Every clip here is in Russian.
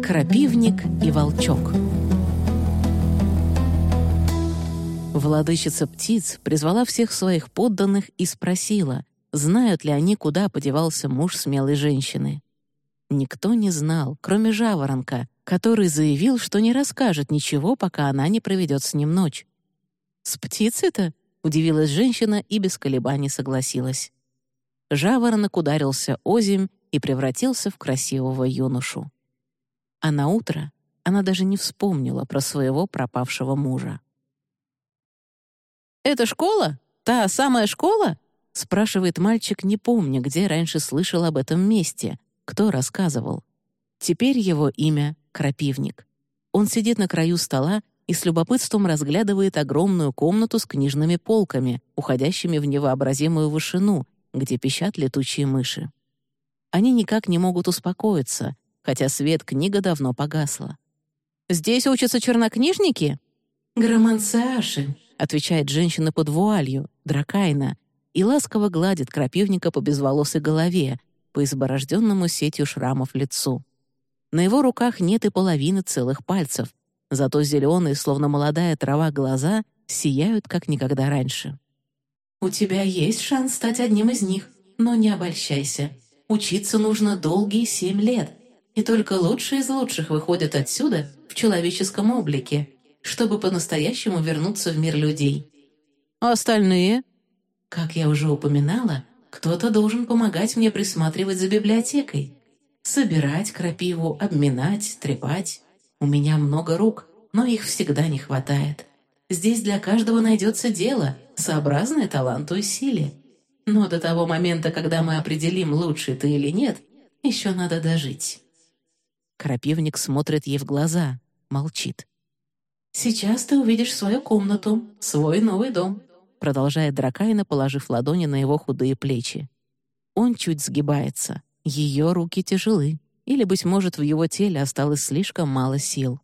Крапивник и волчок. Владычица птиц призвала всех своих подданных и спросила, знают ли они, куда подевался муж смелой женщины. Никто не знал, кроме жаворонка, который заявил, что не расскажет ничего, пока она не проведет с ним ночь. «С птицей-то?» — удивилась женщина и без колебаний согласилась. Жаворонок ударился озимь и превратился в красивого юношу. А наутро она даже не вспомнила про своего пропавшего мужа. «Это школа? Та самая школа?» — спрашивает мальчик, не помня, где раньше слышал об этом месте, кто рассказывал. Теперь его имя — Крапивник. Он сидит на краю стола и с любопытством разглядывает огромную комнату с книжными полками, уходящими в невообразимую вышину, где пищат летучие мыши. Они никак не могут успокоиться, хотя свет книга давно погасла. «Здесь учатся чернокнижники?» «Громанциаши», — отвечает женщина под вуалью, Дракайна, и ласково гладит Крапивника по безволосой голове, по изборожденному сетью шрамов лицу. На его руках нет и половины целых пальцев, зато зеленые, словно молодая трава, глаза сияют, как никогда раньше. «У тебя есть шанс стать одним из них, но не обольщайся. Учиться нужно долгие 7 лет, и только лучшие из лучших выходят отсюда в человеческом облике, чтобы по-настоящему вернуться в мир людей. А остальные?» Как я уже упоминала, кто-то должен помогать мне присматривать за библиотекой. Собирать крапиву, обминать, трепать. У меня много рук, но их всегда не хватает. Здесь для каждого найдется дело, сообразное таланту и силе. Но до того момента, когда мы определим, лучший ты или нет, еще надо дожить». Крапивник смотрит ей в глаза, молчит. «Сейчас ты увидишь свою комнату, свой новый дом», продолжает Дракайна, положив ладони на его худые плечи. Он чуть сгибается. Ее руки тяжелы, или, быть может, в его теле осталось слишком мало сил.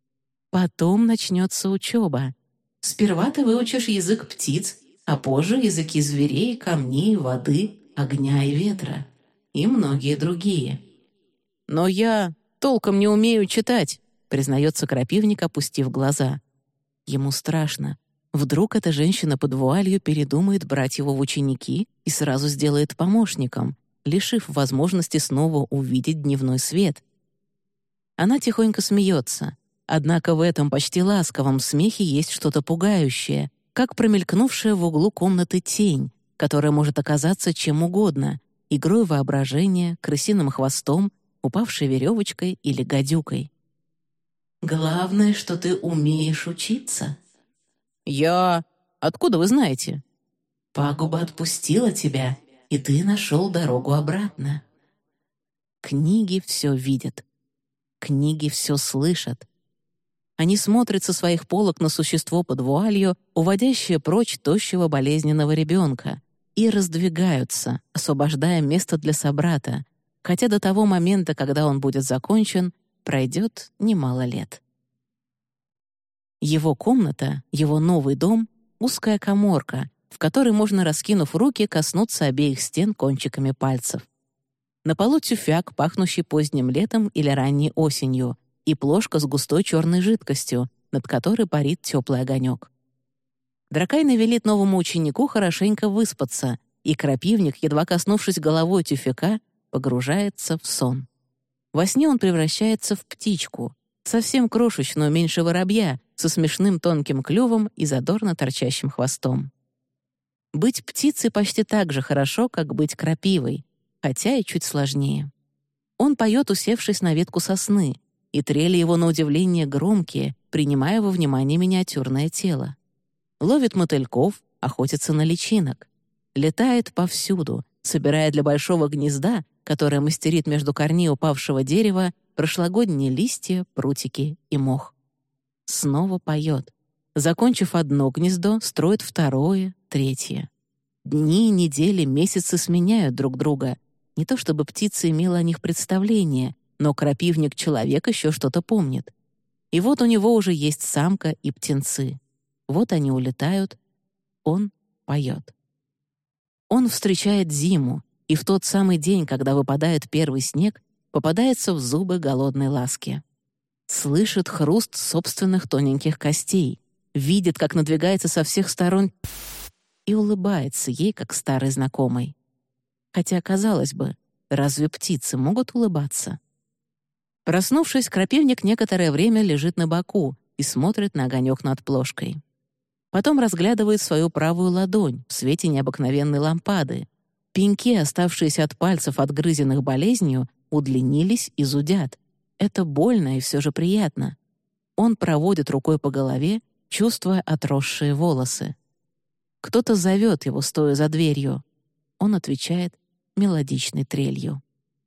Потом начнется учеба. «Сперва ты выучишь язык птиц, а позже языки зверей, камней, воды, огня и ветра. И многие другие». «Но я толком не умею читать», — признается Крапивник, опустив глаза. Ему страшно. Вдруг эта женщина под вуалью передумает брать его в ученики и сразу сделает помощником, лишив возможности снова увидеть дневной свет. Она тихонько смеется, однако в этом почти ласковом смехе есть что-то пугающее, как промелькнувшая в углу комнаты тень, которая может оказаться чем угодно — игрой воображения, крысиным хвостом, упавшей веревочкой или гадюкой. «Главное, что ты умеешь учиться». «Я... Откуда вы знаете?» «Пагуба отпустила тебя, и ты нашел дорогу обратно». Книги все видят. Книги все слышат. Они смотрят со своих полок на существо под вуалью, уводящее прочь тощего болезненного ребенка, и раздвигаются, освобождая место для собрата, хотя до того момента, когда он будет закончен, пройдет немало лет. Его комната, его новый дом — узкая каморка, в которой можно, раскинув руки, коснуться обеих стен кончиками пальцев. На полу тюфяк, пахнущий поздним летом или ранней осенью, и плошка с густой черной жидкостью, над которой парит теплый огонек. Дракайна велит новому ученику хорошенько выспаться, и Крапивник, едва коснувшись головой тюфяка, погружается в сон. Во сне он превращается в птичку, совсем крошечную, меньше воробья, со смешным тонким клювом и задорно торчащим хвостом. Быть птицей почти так же хорошо, как быть крапивой, хотя и чуть сложнее. Он поет, усевшись на ветку сосны, и трели его на удивление громкие, принимая во внимание миниатюрное тело. Ловит мотыльков, охотится на личинок. Летает повсюду, собирая для большого гнезда, которое мастерит между корней упавшего дерева, прошлогодние листья, прутики и мох. Снова поет. Закончив одно гнездо, строит второе, третье. Дни, недели, месяцы сменяют друг друга. Не то чтобы птица имела о них представление, но Крапивник-человек еще что-то помнит. И вот у него уже есть самка и птенцы. Вот они улетают, он поет. Он встречает зиму, и в тот самый день, когда выпадает первый снег, попадается в зубы голодной ласки. Слышит хруст собственных тоненьких костей, видит, как надвигается со всех сторон и улыбается ей, как старой знакомой. Хотя, казалось бы, разве птицы могут улыбаться? Проснувшись, крапивник некоторое время лежит на боку и смотрит на огонек над плошкой. Потом разглядывает свою правую ладонь в свете необыкновенной лампады. Пеньки, оставшиеся от пальцев, отгрызенных болезнью, удлинились и зудят. Это больно и все же приятно. Он проводит рукой по голове, чувствуя отросшие волосы. Кто-то зовет его, стоя за дверью. Он отвечает мелодичной трелью.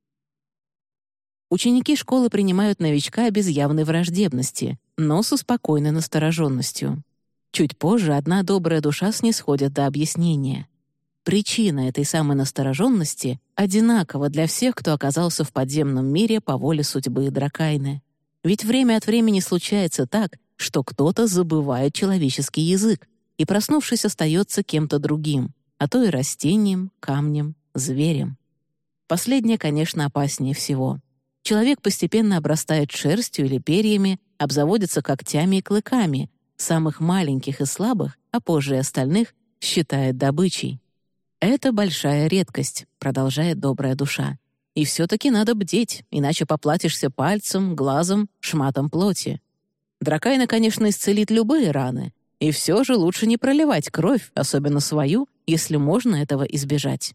Ученики школы принимают новичка без явной враждебности, но со спокойной настороженностью. Чуть позже одна добрая душа снисходит до объяснения. Причина этой самой настороженности одинакова для всех, кто оказался в подземном мире по воле судьбы Дракайны. Ведь время от времени случается так, что кто-то забывает человеческий язык и, проснувшись, остается кем-то другим, а то и растением, камнем, зверем. Последнее, конечно, опаснее всего. Человек постепенно обрастает шерстью или перьями, обзаводится когтями и клыками, самых маленьких и слабых, а позже и остальных, считает добычей. «Это большая редкость», — продолжает добрая душа. «И все-таки надо бдеть, иначе поплатишься пальцем, глазом, шматом плоти. Дракайна, конечно, исцелит любые раны, и все же лучше не проливать кровь, особенно свою, если можно этого избежать».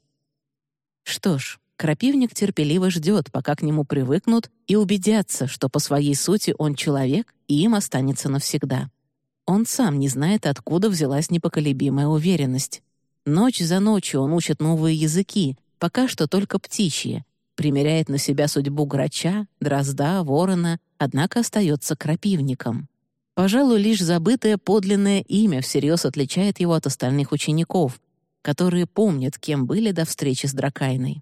Что ж, крапивник терпеливо ждет, пока к нему привыкнут и убедятся, что по своей сути он человек и им останется навсегда. Он сам не знает, откуда взялась непоколебимая уверенность. Ночь за ночью он учит новые языки, пока что только птичьи, примеряет на себя судьбу грача, дрозда, ворона, однако остается крапивником. Пожалуй, лишь забытое подлинное имя всерьез отличает его от остальных учеников, которые помнят, кем были до встречи с Дракайной.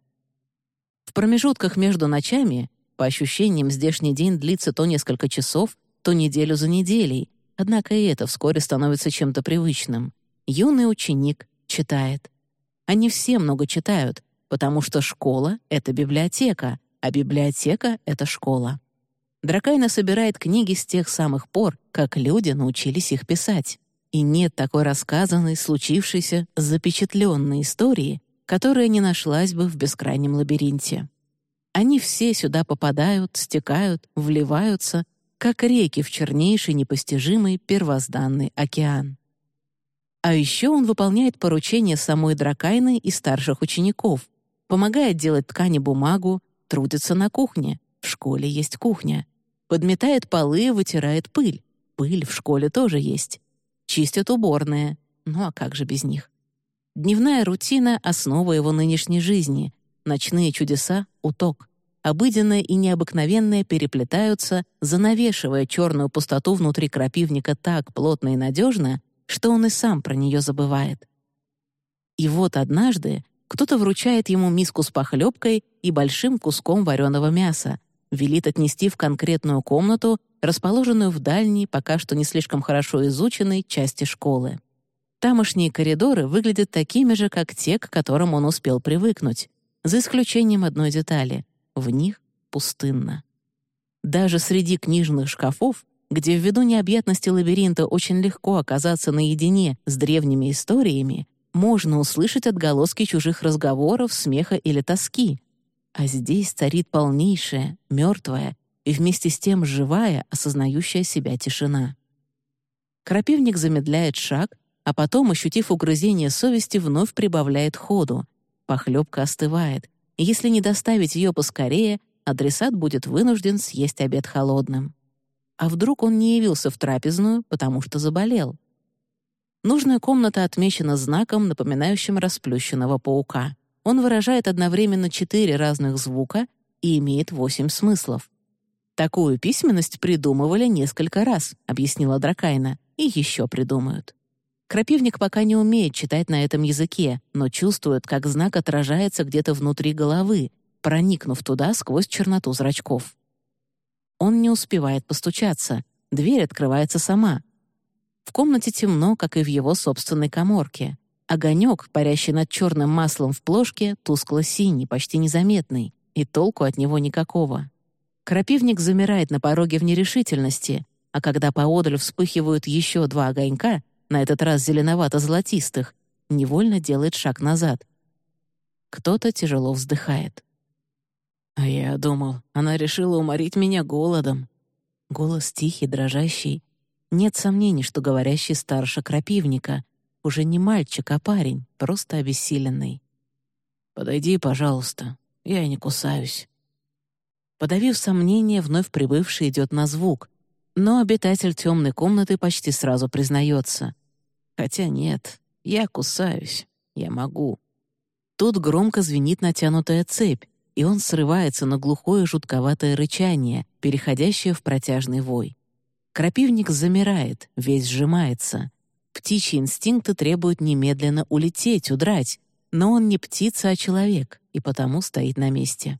В промежутках между ночами, по ощущениям, здешний день длится то несколько часов, то неделю за неделей, однако и это вскоре становится чем-то привычным. Юный ученик читает. Они все много читают, потому что школа — это библиотека, а библиотека — это школа. Дракайна собирает книги с тех самых пор, как люди научились их писать. И нет такой рассказанной, случившейся, запечатленной истории, которая не нашлась бы в бескрайнем лабиринте. Они все сюда попадают, стекают, вливаются, как реки в чернейший, непостижимый, первозданный океан. А еще он выполняет поручения самой Дракайны и старших учеников, помогает делать ткань и бумагу, трудится на кухне, в школе есть кухня, подметает полы, вытирает пыль, пыль в школе тоже есть, чистит уборные, ну а как же без них? Дневная рутина — основа его нынешней жизни, ночные чудеса — уток. Обыденное и необыкновенное переплетаются, занавешивая черную пустоту внутри крапивника так плотно и надежно, что он и сам про нее забывает. И вот однажды кто-то вручает ему миску с похлебкой и большим куском вареного мяса, велит отнести в конкретную комнату, расположенную в дальней, пока что не слишком хорошо изученной части школы. Тамошние коридоры выглядят такими же, как те, к которым он успел привыкнуть, за исключением одной детали — в них пустынно. Даже среди книжных шкафов, где ввиду необъятности лабиринта очень легко оказаться наедине с древними историями, можно услышать отголоски чужих разговоров, смеха или тоски. А здесь царит полнейшая, мертвая и вместе с тем живая, осознающая себя тишина. Крапивник замедляет шаг, а потом, ощутив угрызение совести, вновь прибавляет ходу. Похлебка остывает, и если не доставить ее поскорее, адресат будет вынужден съесть обед холодным. А вдруг он не явился в трапезную, потому что заболел? Нужная комната отмечена знаком, напоминающим расплющенного паука. Он выражает одновременно 4 разных звука и имеет 8 смыслов. «Такую письменность придумывали несколько раз», — объяснила Дракайна, — «и еще придумают». Крапивник пока не умеет читать на этом языке, но чувствует, как знак отражается где-то внутри головы, проникнув туда сквозь черноту зрачков. Он не успевает постучаться, дверь открывается сама. В комнате темно, как и в его собственной каморке. Огонек, парящий над черным маслом в плошке, тускло-синий, почти незаметный, и толку от него никакого. Крапивник замирает на пороге в нерешительности, а когда поодаль вспыхивают еще 2 огонька, на этот раз зеленовато-золотистых, невольно делает шаг назад. Кто-то тяжело вздыхает. «А я думал, она решила уморить меня голодом». Голос тихий, дрожащий. Нет сомнений, что говорящий старше крапивника. Уже не мальчик, а парень, просто обессиленный. «Подойди, пожалуйста, я не кусаюсь». Подавив сомнение, вновь прибывший идет на звук, но обитатель темной комнаты почти сразу признается. «Хотя нет, я кусаюсь, я могу». Тут громко звенит натянутая цепь, и он срывается на глухое жутковатое рычание, переходящее в протяжный вой. Крапивник замирает, весь сжимается. Птичьи инстинкты требуют немедленно улететь, удрать, но он не птица, а человек, и потому стоит на месте.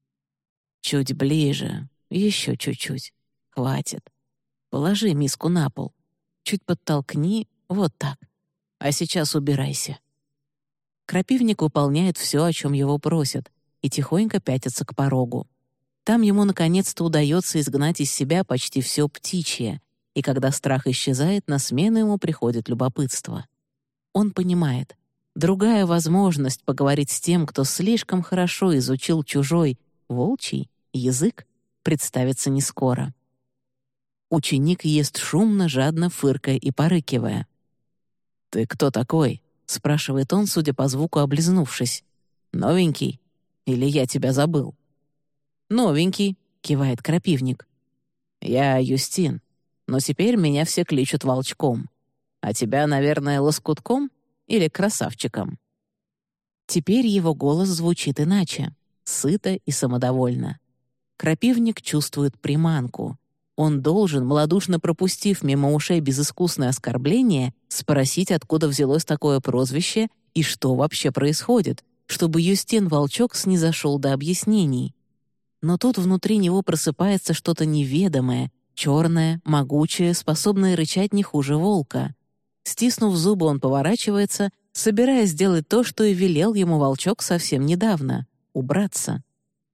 «Чуть ближе, еще чуть-чуть. Хватит. Положи миску на пол. Чуть подтолкни, вот так. А сейчас убирайся». Крапивник выполняет все, о чем его просят, и тихонько пятится к порогу. Там ему наконец-то удается изгнать из себя почти все птичье, и когда страх исчезает, на смену ему приходит любопытство. Он понимает, другая возможность поговорить с тем, кто слишком хорошо изучил чужой, волчий, язык, представится не скоро. Ученик ест шумно, жадно фыркая и порыкивая. «Ты кто такой?» — спрашивает он, судя по звуку, облизнувшись. «Новенький? Или я тебя забыл?» «Новенький», — кивает крапивник. «Я Юстин, но теперь меня все кличут Волчком. А тебя, наверное, Лоскутком или Красавчиком?» Теперь его голос звучит иначе, сыто и самодовольно. Крапивник чувствует приманку. Он должен, малодушно пропустив мимо ушей безыскусное оскорбление, спросить, откуда взялось такое прозвище и что вообще происходит, чтобы Юстин Волчок снизошел до объяснений. Но тут внутри него просыпается что-то неведомое, черное, могучее, способное рычать не хуже волка. Стиснув зубы, он поворачивается, собираясь сделать то, что и велел ему Волчок совсем недавно — убраться.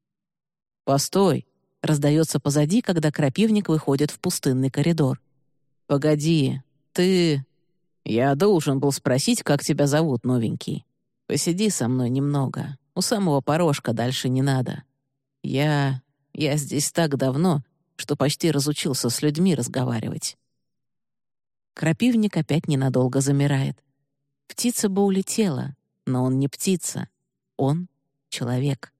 «Постой!» — раздается позади, когда крапивник выходит в пустынный коридор. «Погоди, ты...» «Я должен был спросить, как тебя зовут, новенький. Посиди со мной немного, у самого порожка, дальше не надо. Я здесь так давно, что почти разучился с людьми разговаривать». Крапивник опять ненадолго замирает. Птица бы улетела, но он не птица. Он — человек.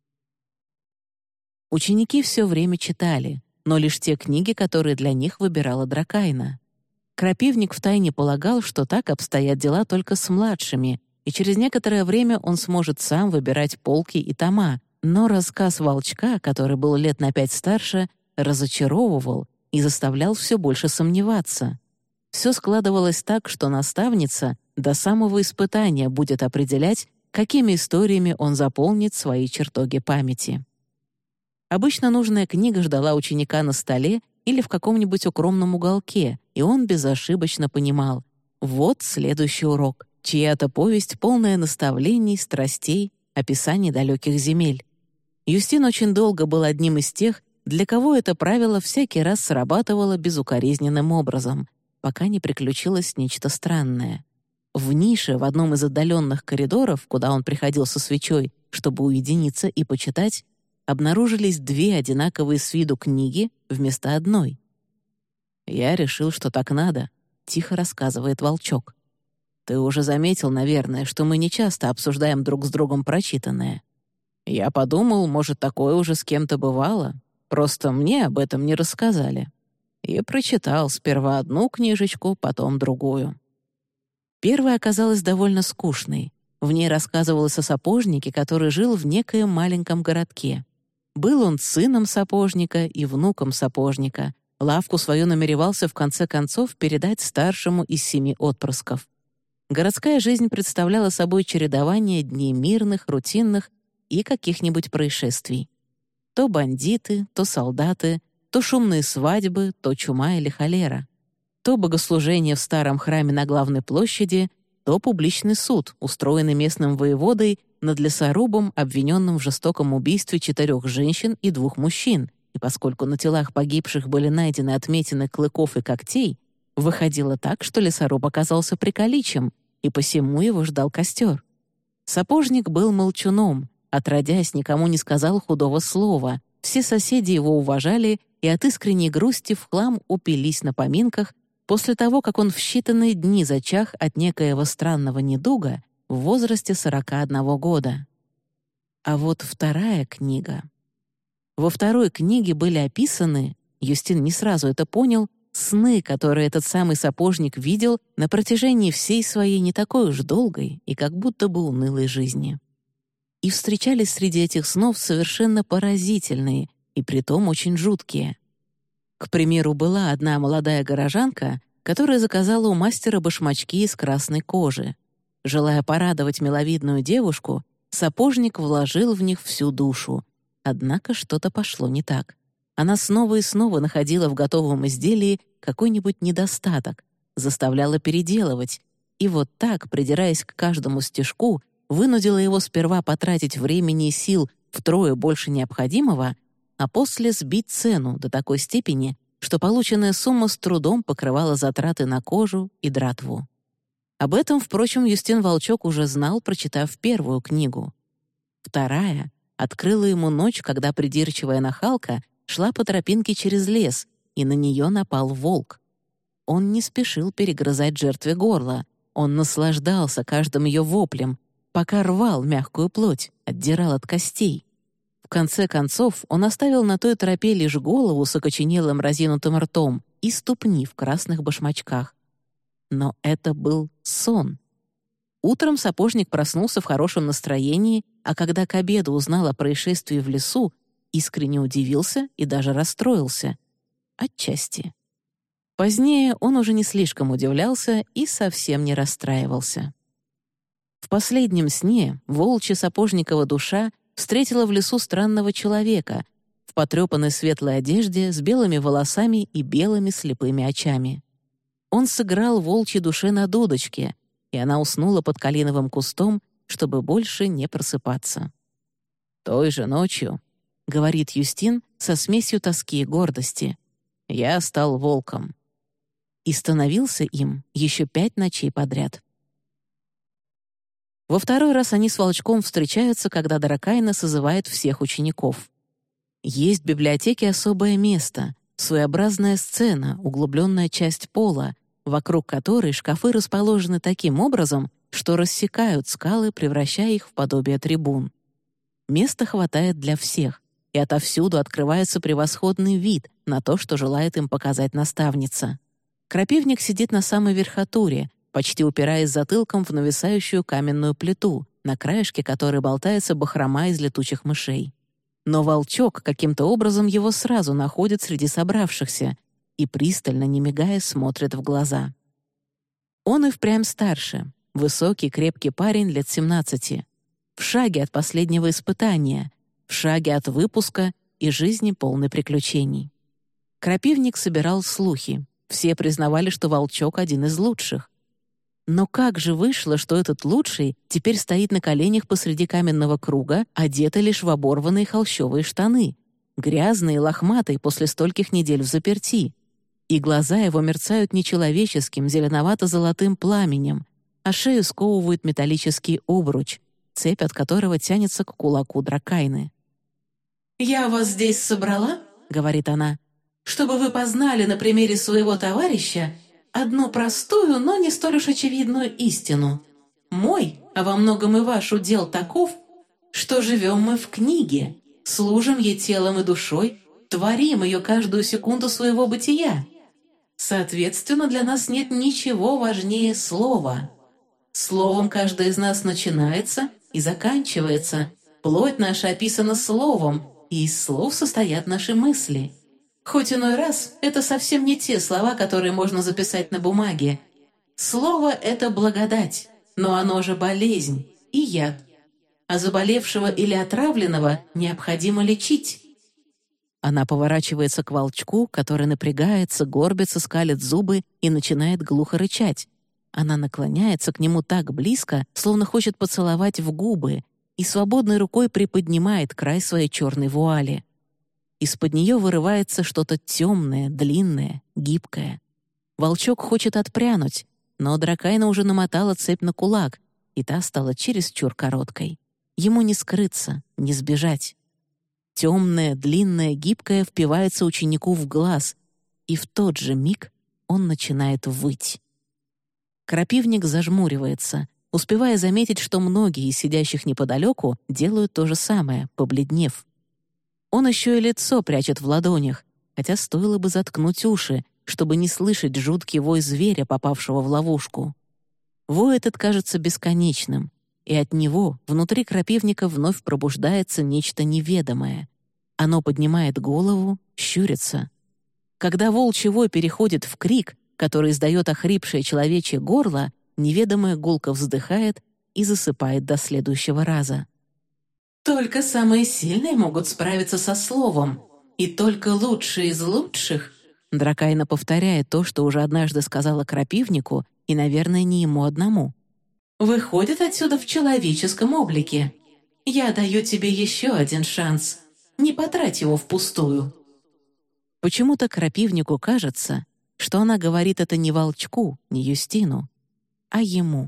Ученики все время читали, но лишь те книги, которые для них выбирала Дракайна. Крапивник втайне полагал, что так обстоят дела только с младшими, и через некоторое время он сможет сам выбирать полки и тома, но рассказ Волчка, который был лет на 5 старше, разочаровывал и заставлял все больше сомневаться. Все складывалось так, что наставница до самого испытания будет определять, какими историями он заполнит свои чертоги памяти. Обычно нужная книга ждала ученика на столе или в каком-нибудь укромном уголке, и он безошибочно понимал — вот следующий урок, чья-то повесть, полная наставлений, страстей, описаний далеких земель. Юстин очень долго был одним из тех, для кого это правило всякий раз срабатывало безукоризненным образом, пока не приключилось нечто странное. В нише в одном из отдаленных коридоров, куда он приходил со свечой, чтобы уединиться и почитать, обнаружились 2 одинаковые с виду книги вместо одной. «Я решил, что так надо», — тихо рассказывает Волчок. «Ты уже заметил, наверное, что мы нечасто обсуждаем друг с другом прочитанное. Я подумал, может, такое уже с кем-то бывало, просто мне об этом не рассказали. И прочитал сперва одну книжечку, потом другую». Первая оказалась довольно скучной. В ней рассказывалось о сапожнике, который жил в некоем маленьком городке. Был он сыном сапожника и внуком сапожника. Лавку свою намеревался в конце концов передать старшему из 7 отпрысков. Городская жизнь представляла собой чередование дней мирных, рутинных и каких-нибудь происшествий. То бандиты, то солдаты, то шумные свадьбы, то чума или холера. То богослужение в старом храме на главной площади, то публичный суд, устроенный местным воеводой над лесорубом, обвиненным в жестоком убийстве 4 женщин и 2 мужчин, и поскольку на телах погибших были найдены отметины клыков и когтей, выходило так, что лесоруб оказался приколичем, и посему его ждал костер. Сапожник был молчуном, отродясь, никому не сказал худого слова, все соседи его уважали и от искренней грусти в хлам упились на поминках после того, как он в считанные дни зачах от некоего странного недуга в возрасте 41 года. А вот вторая книга. Во второй книге были описаны, Юстин не сразу это понял, сны, которые этот самый сапожник видел на протяжении всей своей не такой уж долгой и как будто бы унылой жизни. И встречались среди этих снов совершенно поразительные и притом очень жуткие. К примеру, была одна молодая горожанка, которая заказала у мастера башмачки из красной кожи. Желая порадовать миловидную девушку, сапожник вложил в них всю душу. Однако что-то пошло не так. Она снова и снова находила в готовом изделии какой-нибудь недостаток, заставляла переделывать, и вот так, придираясь к каждому стежку, вынудила его сперва потратить времени и сил втрое больше необходимого, а после сбить цену до такой степени, что полученная сумма с трудом покрывала затраты на кожу и дратву. Об этом, впрочем, Юстин Волчок уже знал, прочитав первую книгу. Вторая открыла ему ночь, когда придирчивая нахалка шла по тропинке через лес, и на нее напал волк. Он не спешил перегрызать жертве горло, он наслаждался каждым ее воплем, пока рвал мягкую плоть, отдирал от костей. В конце концов, он оставил на той тропе лишь голову с окоченелым разинутым ртом и ступни в красных башмачках. Но это был сон. Утром сапожник проснулся в хорошем настроении, а когда к обеду узнал о происшествии в лесу, искренне удивился и даже расстроился. Отчасти. Позднее он уже не слишком удивлялся и совсем не расстраивался. В последнем сне волчья сапожникова душа встретила в лесу странного человека в потрепанной светлой одежде с белыми волосами и белыми слепыми очами. Он сыграл волчьей душе на дудочке, и она уснула под калиновым кустом, чтобы больше не просыпаться. «Той же ночью», — говорит Юстин со смесью тоски и гордости, — «я стал волком». И становился им еще 5 ночей подряд. Во второй раз они с волчком встречаются, когда Даракайна созывает всех учеников. Есть в библиотеке особое место, своеобразная сцена, углубленная часть пола, вокруг которой шкафы расположены таким образом, что рассекают скалы, превращая их в подобие трибун. Места хватает для всех, и отовсюду открывается превосходный вид на то, что желает им показать наставница. Крапивник сидит на самой верхотуре, почти упираясь затылком в нависающую каменную плиту, на краешке которой болтается бахрома из летучих мышей. Но волчок каким-то образом его сразу находит среди собравшихся и, пристально, не мигая, смотрит в глаза. Он и впрямь старше, высокий, крепкий парень лет 17, в шаге от последнего испытания, в шаге от выпуска и жизни полной приключений. Крапивник собирал слухи, все признавали, что волчок один из лучших. Но как же вышло, что этот лучший теперь стоит на коленях посреди каменного круга, одетый лишь в оборванные холщовые штаны, грязные, лохматые после стольких недель в заперти, и глаза его мерцают нечеловеческим зеленовато-золотым пламенем, а шею сковывает металлический обруч, цепь от которого тянется к кулаку Дракайны. «Я вас здесь собрала, — говорит она, — чтобы вы познали на примере своего товарища одну простую, но не столь уж очевидную истину. Мой, а во многом и ваш удел таков, что живем мы в книге, служим ей телом и душой, творим ее каждую секунду своего бытия. Соответственно, для нас нет ничего важнее слова. Словом каждый из нас начинается и заканчивается. Плоть наша описана словом, и из слов состоят наши мысли. Хоть иной раз это совсем не те слова, которые можно записать на бумаге. Слово — это благодать, но оно же болезнь и яд. А заболевшего или отравленного необходимо лечить». Она поворачивается к волчку, который напрягается, горбится, скалит зубы и начинает глухо рычать. Она наклоняется к нему так близко, словно хочет поцеловать в губы, и свободной рукой приподнимает край своей черной вуали. Из-под нее вырывается что-то темное, длинное, гибкое. Волчок хочет отпрянуть, но Дракайна уже намотала цепь на кулак, и та стала чересчур короткой. Ему не скрыться, не сбежать. Темное, длинное, гибкое впивается ученику в глаз, и в тот же миг он начинает выть. Крапивник зажмуривается, успевая заметить, что многие из сидящих неподалеку делают то же самое, побледнев. Он еще и лицо прячет в ладонях, хотя стоило бы заткнуть уши, чтобы не слышать жуткий вой зверя, попавшего в ловушку. Вой этот кажется бесконечным, и от него внутри крапивника вновь пробуждается нечто неведомое. Оно поднимает голову, щурится. Когда волчий вой переходит в крик, который издает охрипшее человечье горло, неведомая гулка вздыхает и засыпает до следующего раза. Только самые сильные могут справиться со словом, и только лучшие из лучших. Дракайна повторяет то, что уже однажды сказала крапивнику, и, наверное, не ему одному. Выходит отсюда в человеческом облике. Я даю тебе еще один шанс. Не потрать его впустую. Почему-то крапивнику кажется, что она говорит это не волчку, не Юстину, а ему.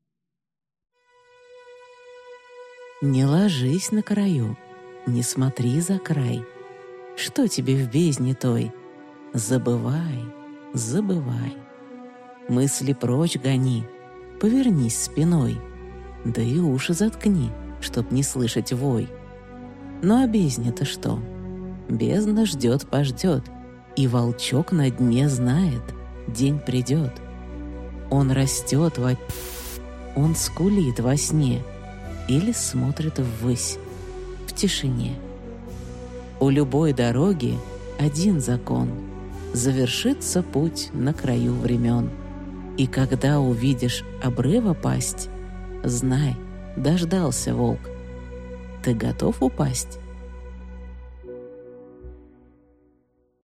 Не ложись на краю, не смотри за край. Что тебе в бездне той? Забывай, забывай. Мысли прочь гони, повернись спиной, да и уши заткни, чтоб не слышать вой. Ну а бездня-то что? Бездна ждет-пождет, и волчок на дне знает, день придет. Он растет он скулит во сне или смотрит ввысь, в тишине. У любой дороги один закон — завершится путь на краю времен. И когда увидишь обрыва пасть, знай, дождался волк. Ты готов упасть?